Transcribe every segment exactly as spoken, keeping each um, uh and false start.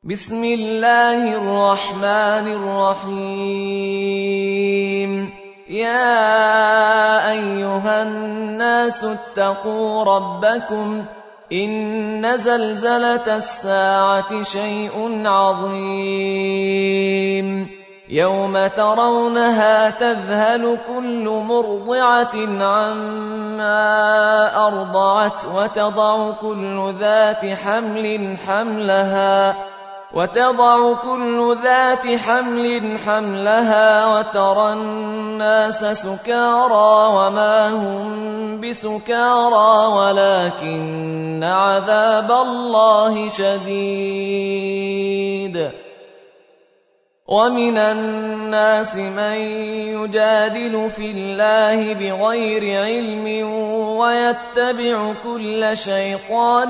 بسم الله الرحمن الرحيم. يا أيها الناس اتقوا ربكم إن زلزلة الساعة شيء عظيم يوم ترونها تذهل كل مرضعة عما أرضعت وتضع كل ذات حمل حملها وتضع كل ذات حمل حملها وترى الناس سكارى وما هم بسكارى ولكن عذاب الله شديد. ومن الناس من يجادل في الله بغير علم ويتبع كل شيطان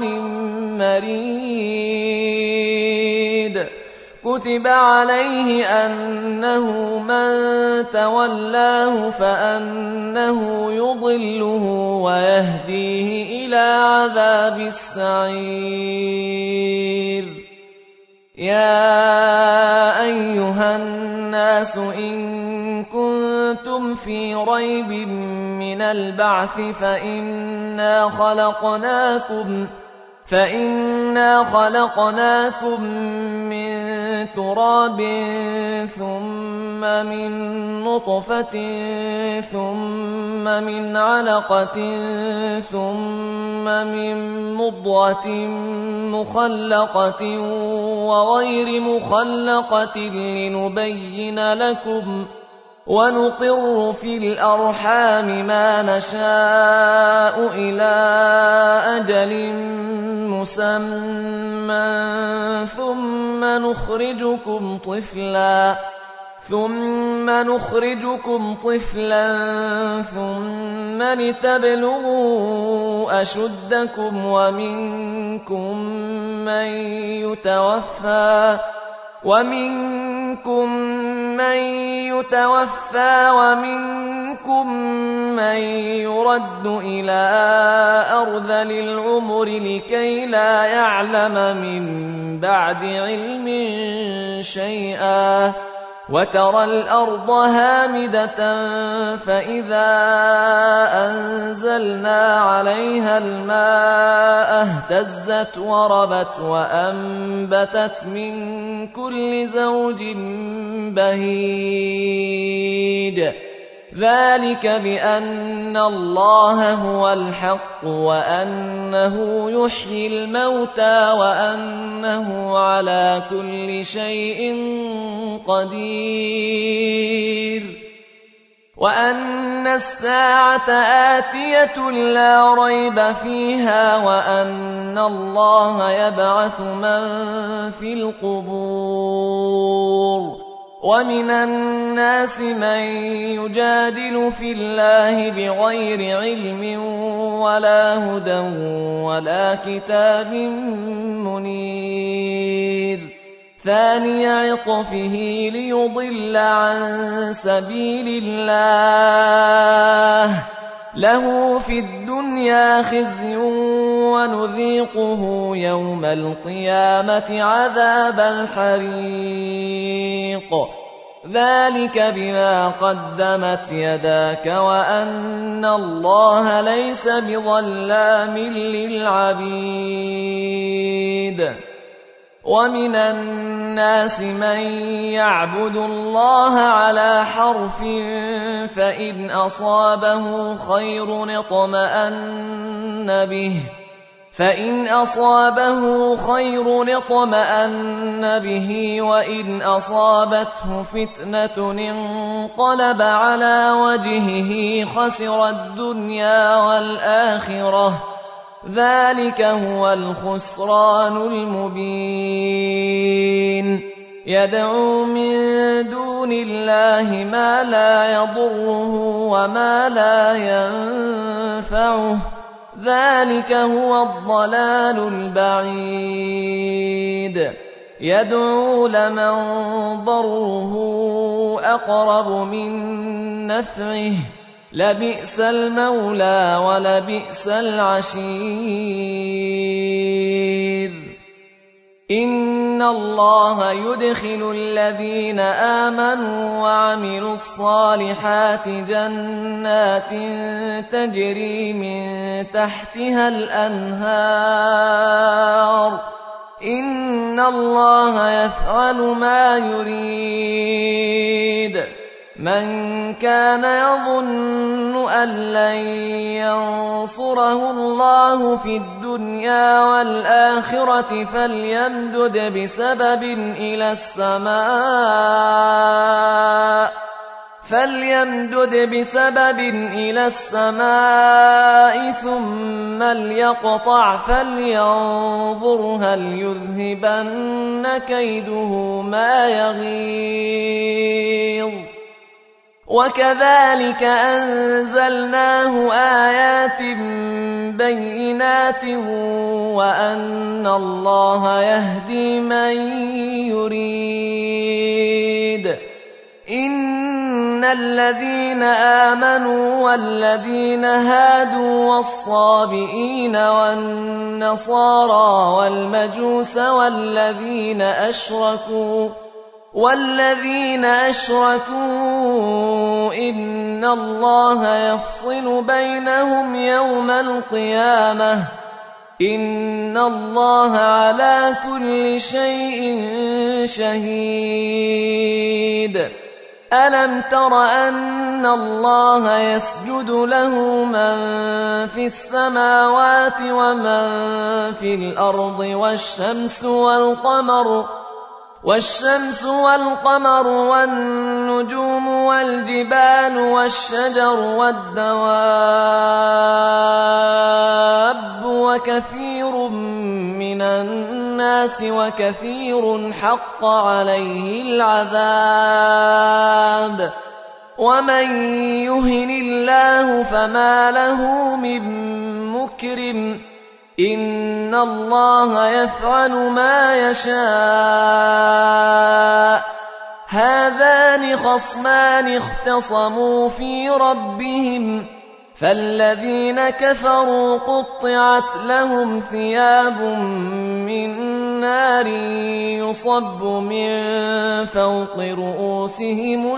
مريد. كتب عليه أنه من تولاه فأنه يضله ويهديه إلى عذاب السعير. يا أيها الناس إن كنتم في ريب من البعث فإنا خلقناكم فإنا خلقناكم من تراب ثم من نطفة ثم من علقة ثم من مضغة مخلقة وغير مخلقة لنبين لكم ونقر في الأرحام ما نشاء إلى أجل مسمى ثم نخرجكم طفلا ثم نخرجكم طفلا ثم لتبلغوا أشدكم ومنكم من يتوفى ومنكم من يتوفى ومنكم من يرد إلى أرذل العمر لكي لا يعلم من بعد علم شيئا. وترى الأرض هامدة فإذا أنزلنا عليها الماء اهتزت وربت وأنبتت من كل زوج بهيج. ذلك بأن الله هو الحق وأنه يحيي الموتى وأنه على كل شيء قدير وأن الساعة آتية لا ريب فيها وأن الله يبعث من في القبور. ومن الناس من يجادل في الله بغير علم ولا هدى ولا كتاب منير. ثاني عطفه ليضل عن سبيل الله له في الدنيا خزي ونذيقه يوم القيامة عذاب الحريق. ذلك بما قدمت يداك وأن الله ليس بظلام للعبيد. ومن الناس من يعبد الله على حرف فإن أصابه خير اطمأن به فإن أصابه خير اطمأن به وإن أصابته فتنة انقلب على وجهه خسر الدنيا والآخرة. ذلك هو الخسران المبين. يدعو من دون الله ما لا يضره وما لا ينفعه. ذلك هو الضلال البعيد. يدعو لمن ضره أقرب من نفعه لبئس المولى ولبئس العشير. إن الله يدخل الذين آمنوا وعملوا الصالحات جنات تجري من تحتها الأنهار إن الله يفعل ما يريد من كان يظن أن لن ينصره الله في الدنيا والآخرة فليمدد بسبب إلى السماء فليمدد بسبب إلى السماء ثم ليقطع فلينظر هل يذهبن كيده ما يغيظ وكذلك أنزلناه آيات بينات وأن الله يهدي من يريد إن الذين آمنوا والذين هادوا والصابئين والنصارى والمجوس والذين أشركوا والذين أشركوا إن الله يفصل بينهم يوم القيامة إن الله على كل شيء شهيد ألم تر أن الله يسجد له من في السماوات ومن في الأرض والشمس والقمر والشمس والقمر والنجوم والجبال والشجر والدواب وكثير من الناس وكثير حق عليه العذاب ومن يهن الله فما له من مكرم إن الله يفعل ما يشاء هذان خصمان اختصموا في ربهم فالذين كفروا قطعت لهم ثياب من نار يصب من فوق رؤوسهم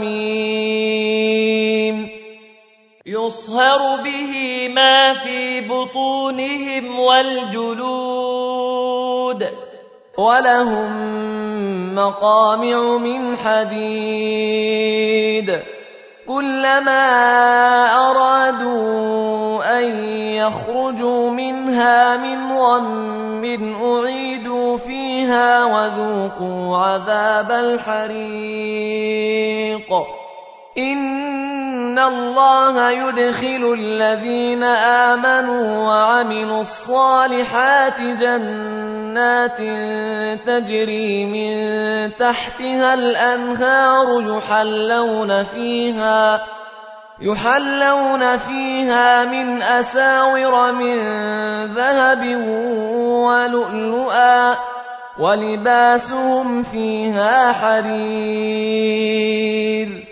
الحميم يصهر به ما في بطونهم والجلود ولهم مقامع من حديد كلما أرادوا أن يخرجوا منها من غم أعيدوا فيها وذوقوا عذاب الحريق إن الله يدخل الذين آمنوا وعملوا الصالحات جنات تجري من تحتها الأنهار يحلون فيها يحلون فيها من أساور من ذهب ولؤلؤا ولباسهم فيها حرير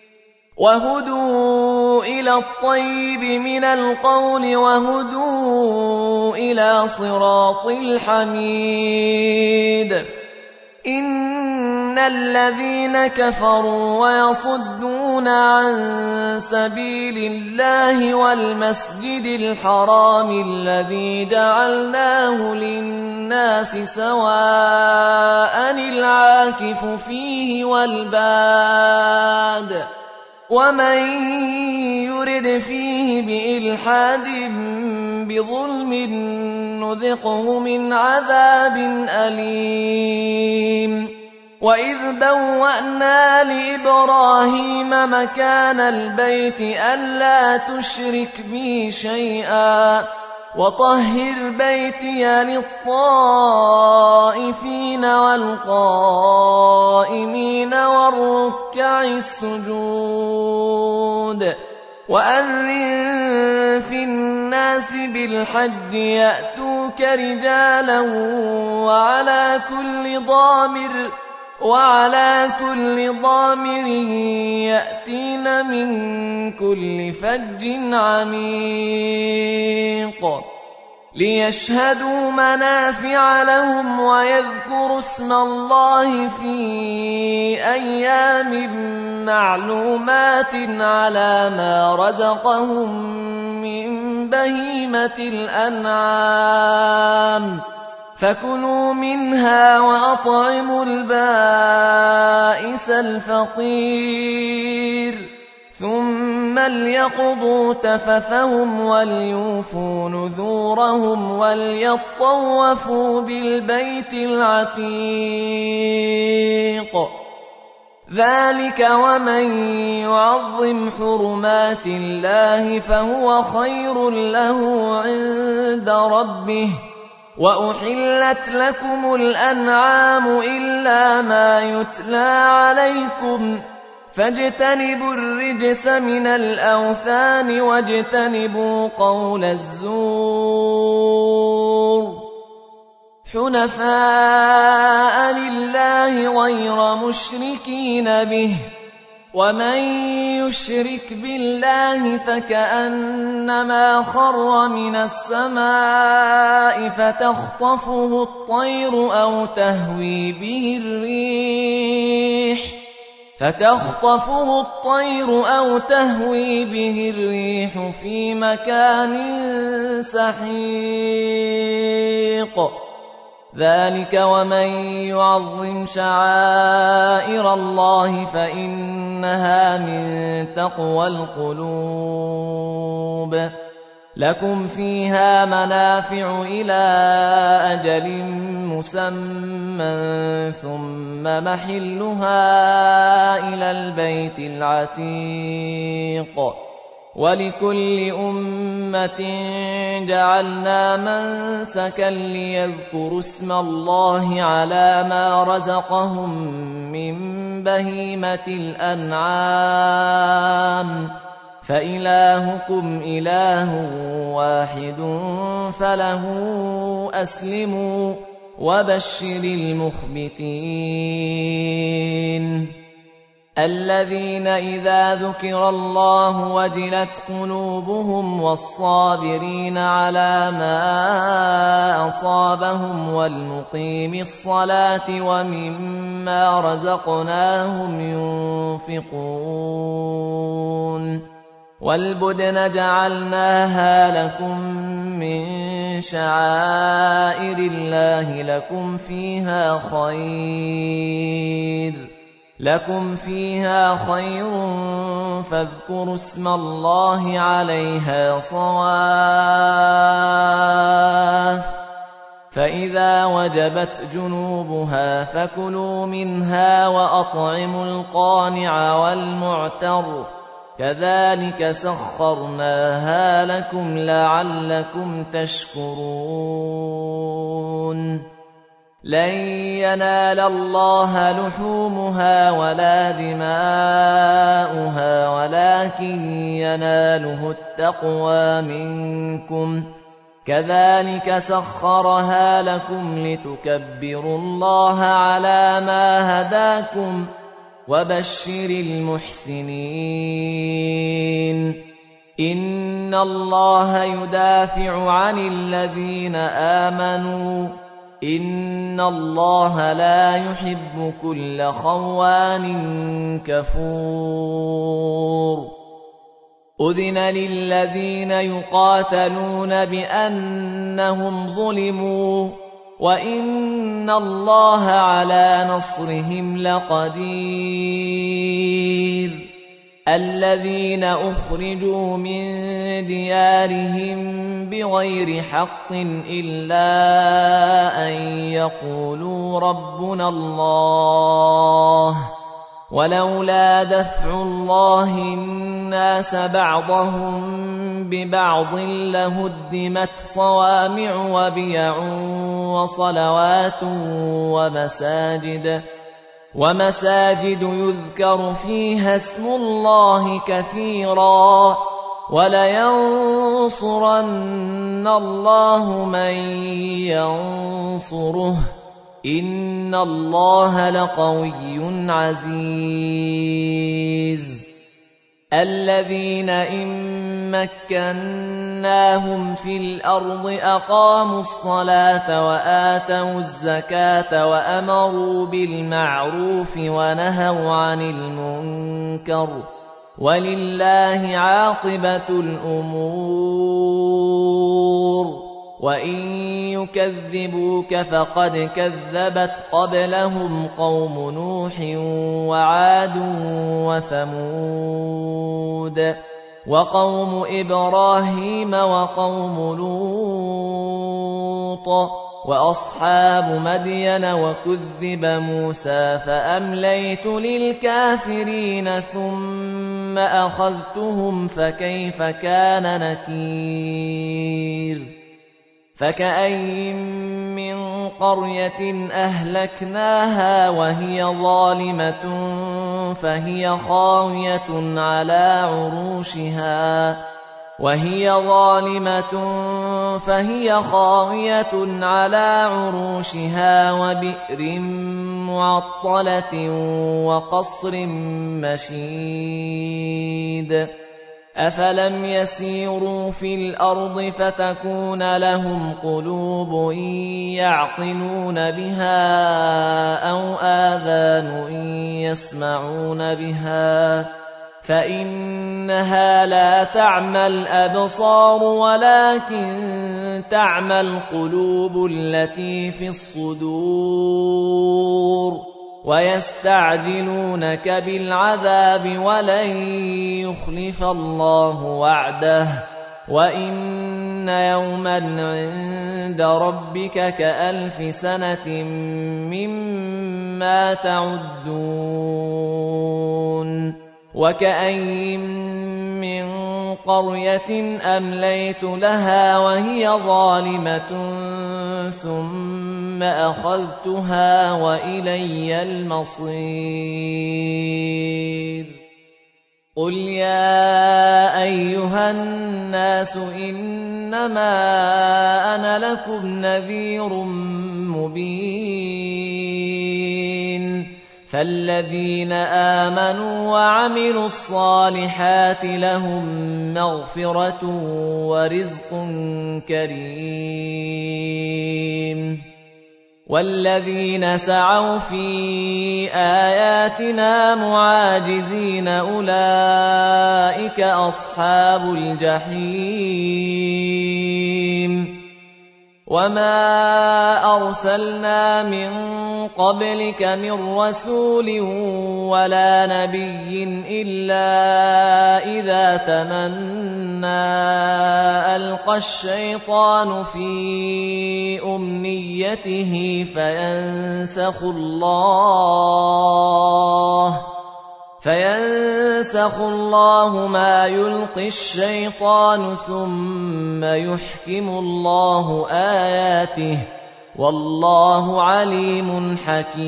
وهدوا إلى الطيب من القول وهدوا إلى صراط الحميد إن الذين كفروا ويصدون عن سبيل الله والمسجد الحرام الذي جعلناه للناس سواء العاكف فيه والباد ومن يرد فيه بإلحاد بظلم نذقه من عذاب أليم وإذ بوأنا لإبراهيم مكان البيت ألا تشرك بي شيئا وطهر بيتي للطائفين والقائمين والركع السجود وأذن في الناس بالحج يأتوك رجالا وعلى كل ضامر وعلى كل ضامر يأتين من كل فج عميق ليشهدوا منافع لهم ويذكروا اسم الله في أيام معلومات على ما رزقهم من بهيمة الأنعام فكلوا منها وأطعموا البائس الفقير ثم ليقضوا تفثهم وليوفوا نذورهم وليطوفوا بالبيت العتيق ذلك ومن يعظم حرمات الله فهو خير له عند ربه وأحلت لكم الأنعام إلا ما يتلى عليكم فاجتنبوا الرجس من الأوثان واجتنبوا قول الزور حنفاء لله غير مشركين به ومن يشرك بالله فكأنما خر من السماء فتخطفه الطير أو تهوي به الريح فتخطفه الطير أو تهوي به الريح في مكان سحيق ذلك ومن يعظم شعائر الله فإنها من تقوى القلوب لكم فيها منافع إلى أجل مسمى ثم محلها إلى البيت العتيق ولكل أمة جعلنا منسكا ليذكروا اسم الله على ما رزقهم من بهيمة الأنعام فإلهكم إله واحد فله أسلموا وبشر المخبتين الذين إذا ذكر الله وجلت قلوبهم والصابرين على ما أصابهم والمقيم الصلاة ومما رزقناهم ينفقون والبدن جعلناها لكم من شعائر الله لكم فيها خير لكم فيها خير فاذكروا اسم الله عليها صواف فإذا وجبت جنوبها فكلوا منها وأطعموا القانع والمعتر كذلك سخرناها لكم لعلكم تشكرون لن ينال الله لحومها ولا دماؤها ولكن يناله التقوى منكم كذلك سخرها لكم لتكبروا الله على ما هداكم وبشر المحسنين إن الله يدافع عن الذين آمنوا إن الله لا يحب كل خوان كفور أذن للذين يقاتلون بأنهم ظلموا وإن الله على نصرهم لقدير الذين أخرجوا من ديارهم بغير حق إلا أن يقولوا ربنا الله ولولا دفع الله الناس بعضهم ببعض لهدمت صوامع وبيع وصلوات ومساجد ومساجد يذكر فيها اسم الله كثيرا ولينصرن الله من ينصره إن الله لقوي عزيز الذين إن مكناهم في الأرض أقاموا الصلاة وآتوا الزكاة وأمروا بالمعروف ونهوا عن المنكر ولله عاقبة الأمور. وإن يكذبوك فقد كذبت قبلهم قوم نوح وعاد وثمود وقوم إبراهيم وقوم لوط وأصحاب مدين وكذب موسى فأمليت للكافرين ثم أخذتهم فكيف كان نكير. فكأين من قرية أهلكناها وهي ظالمة فهي خاوية على عروشها وهي ظالمة فهي خاوية على عروشها وبئر معطلة وقصر مشيد. أفلم يسيروا في الأرض فتكون لهم قلوب يعقلون بها أو آذان يسمعون بها فإنها لا تعمى الأبصار ولكن تعمى القلوب التي في الصدور. ويستعجلونك بالعذاب ولن يخلف الله وعده وإن يوما عند ربك كألف سنة مما تعدون. وكأين من قرية أمليت لها وهي ظالمة ثم أخذتها وإلي المصير. قل يا أيها الناس إنما أنا لكم نذير مبين. فالذين آمنوا وعملوا الصالحات لهم مغفرة ورزق كريم. والذين سعوا في آياتنا معاجزين أولئك أصحاب الجحيم. وما أرسلنا من قبلك من رسول ولا نبي إلا إذا تمنى ألقى الشيطان في أمنيته فينسخ الله فينسخ الله ما يلقي الشيطان ثم يحكم الله آياته والله عليم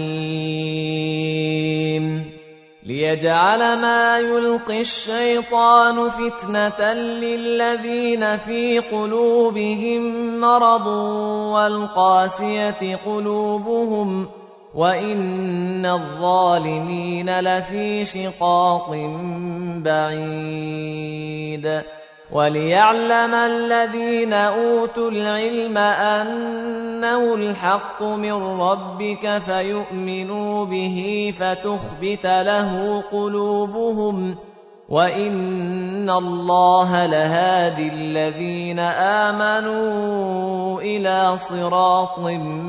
حكيم. ليجعل ما يلقي الشيطان فتنة للذين في قلوبهم مرض والقاسية قلوبهم وإن الظالمين لفي شقاق بعيد. وليعلم الذين أوتوا العلم أنه الحق من ربك فيؤمنوا به فتخبت له قلوبهم وإن الله لهادي الذين آمنوا إلى صراط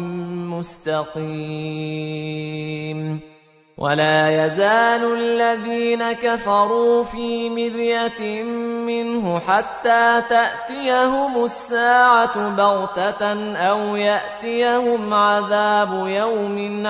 مستقيم. ولا يزال الذين كفروا في مرية منه حتى تأتيهم الساعة بغتة أو يأتيهم عذاب يوم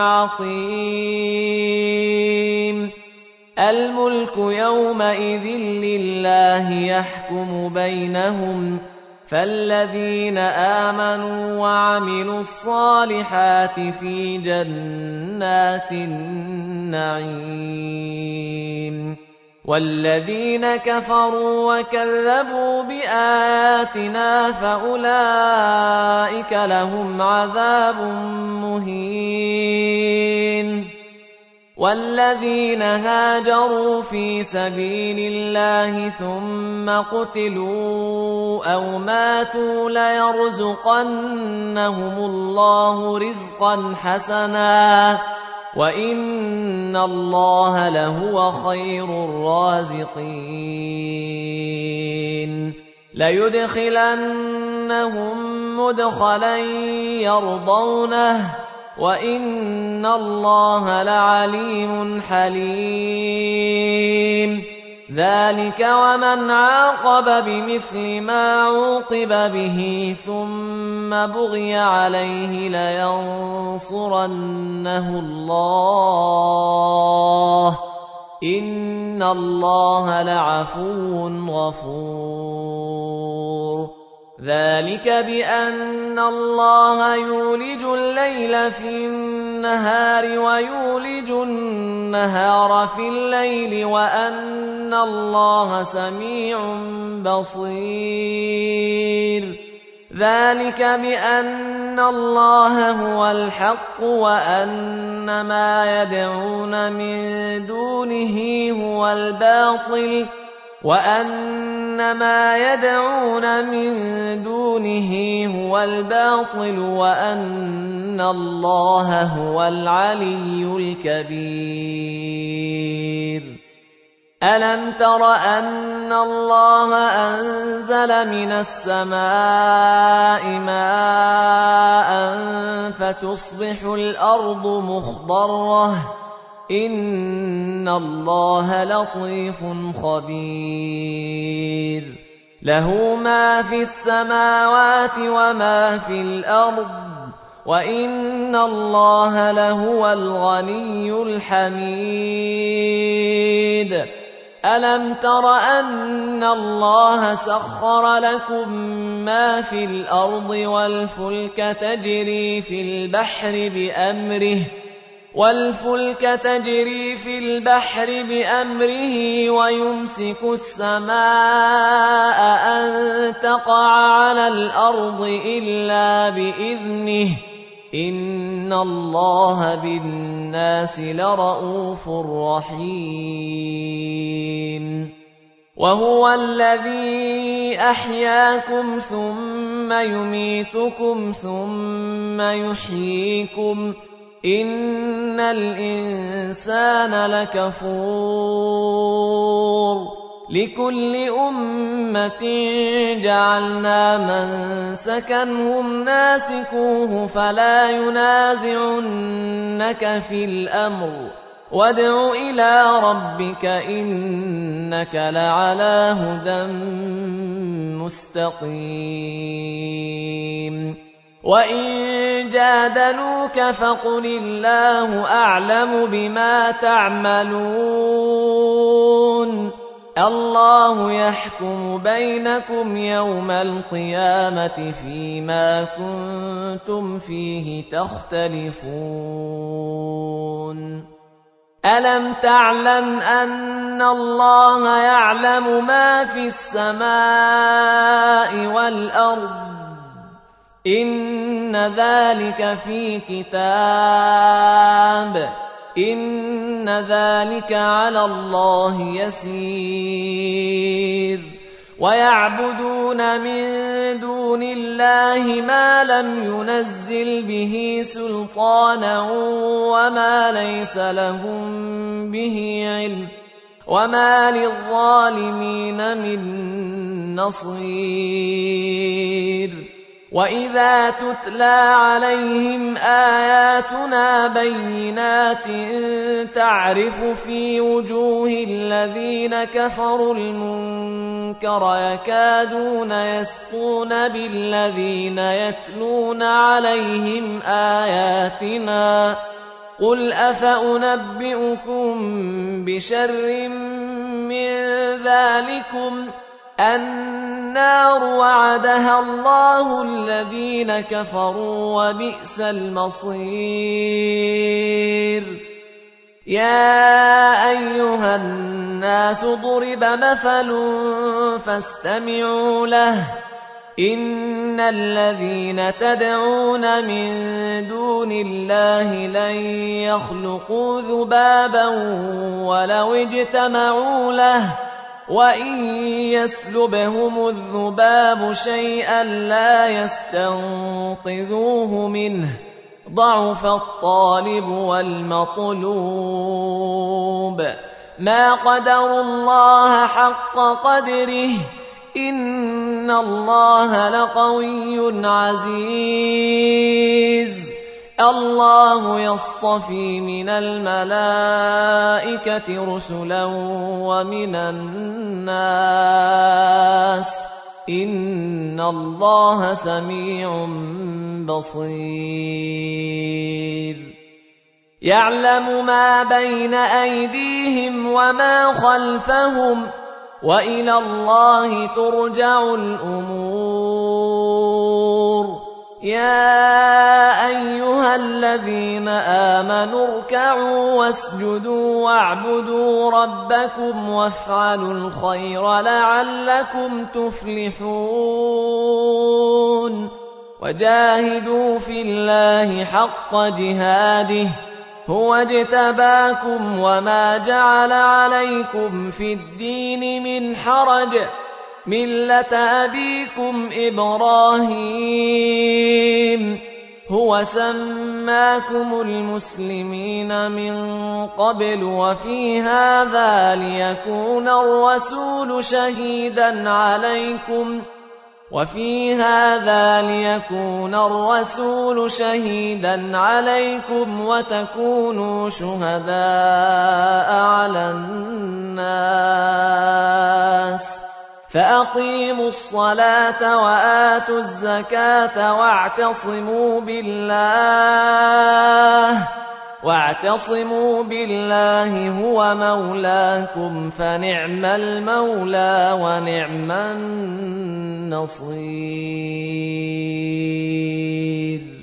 عقيم. الملك يومئذ لله يحكم بينهم فالذين آمنوا وعملوا الصالحات في جنات النعيم. والذين كفروا وكذبوا بآياتنا فأولئك لهم عذاب مهين. والذين هاجروا في سبيل الله ثم قتلوا أو ماتوا ليرزقنهم الله رزقا حسنا وإن الله لهو خير الرازقين ليدخلنهم مدخلا يرضونه وإن الله لعليم حليم ذلك ومن عاقب بمثل ما عوقب به ثم بغي عليه لينصرنه الله إن الله لعفو غفور ذلك بأن الله يولج الليل في النهار ويولج النهار في الليل وأن الله سميع بصير ذلك بأن الله هو الحق وأن ما يدعون من دونه هو الباطل وأن ما يدعون من دونه هو الباطل وأن الله هو العلي الكبير ألم تر أن الله أنزل من السماء ماء فتصبح الأرض مخضرة إن الله لطيف خبير له ما في السماوات وما في الأرض وإن الله لهو الغني الحميد ألم تر أن الله سخر لكم ما في الأرض والفلك تجري في البحر بأمره والفلك تجري في البحر بأمره ويمسك السماء أن تقع على الأرض إلا بإذنه إن الله بالناس لرءوف رحيم وهو الذي أحياكم ثم يميتكم ثم يحييكم إن الإنسان لكفور لكل أمة جعلنا منسكا هم ناسكوه فلا ينازعنك في الأمر وادع إلى ربك إنك لعلى هدى مستقيم وَإِن جَادَلُوكَ فَقُلِ اللَّهُ أَعْلَمُ بِمَا تَعْمَلُونَ اللَّهُ يَحْكُمُ بَيْنَكُمْ يَوْمَ الْقِيَامَةِ فِيمَا كُنتُمْ فِيهِ تَخْتَلِفُونَ أَلَمْ تَعْلَمْ أَنَّ اللَّهَ يَعْلَمُ مَا فِي السَّمَاءِ وَالْأَرْضِ إن ذلك في كتاب إن ذلك على الله يسير ويعبدون من دون الله ما لم ينزل به سلطانا وما ليس لهم به علم وما للظالمين من نصير وَإِذَا تُتْلَى عَلَيْهِمْ آيَاتُنَا بَيِّنَاتٍ تَعْرِفُ فِي وُجُوهِ الَّذِينَ كَفَرُوا الْمُنكَرَ يَكَادُونَ يَسْطُونَ بِالَّذِينَ يَتْلُونَ عَلَيْهِمْ آيَاتِنَا قُلْ أَفَأُنَبِّئُكُم بِشَرٍّ مِّن ذَلِكُمْ النار وعدها الله الذين كفروا وبئس المصير يا أيها الناس ضرب مثل فاستمعوا له إن الذين تدعون من دون الله لن يخلقوا ذبابا ولو اجتمعوا له وإن يسلبهم الذباب شيئا لا يستنقذوه منه ضعف الطالب والمطلوب ما قدروا الله حق قدره إن الله لقوي عزيز الله يصطفي من الملائكة رسلا ومن الناس إن الله سميع بصير يعلم ما بين أيديهم وما خلفهم وإلى الله ترجع الأمور يا أيها الذين آمنوا اركعوا واسجدوا واعبدوا ربكم وافعلوا الخير لعلكم تفلحون وجاهدوا في الله حق جهاده هو اجتباكم وما جعل عليكم في الدين من حرج ملة أبيكم إبراهيم هو سماكم المسلمين من قبل وفي هذا ليكون الرسول شهيدا عليكم وفي هذا ليكون الرسول شهيدا عليكم وتكونوا شهداء على الناس فأقيموا الصلاة وآتوا الزكاة واعتصموا بالله واعتصموا بالله هو مولاكم فنعم المولى ونعم النصير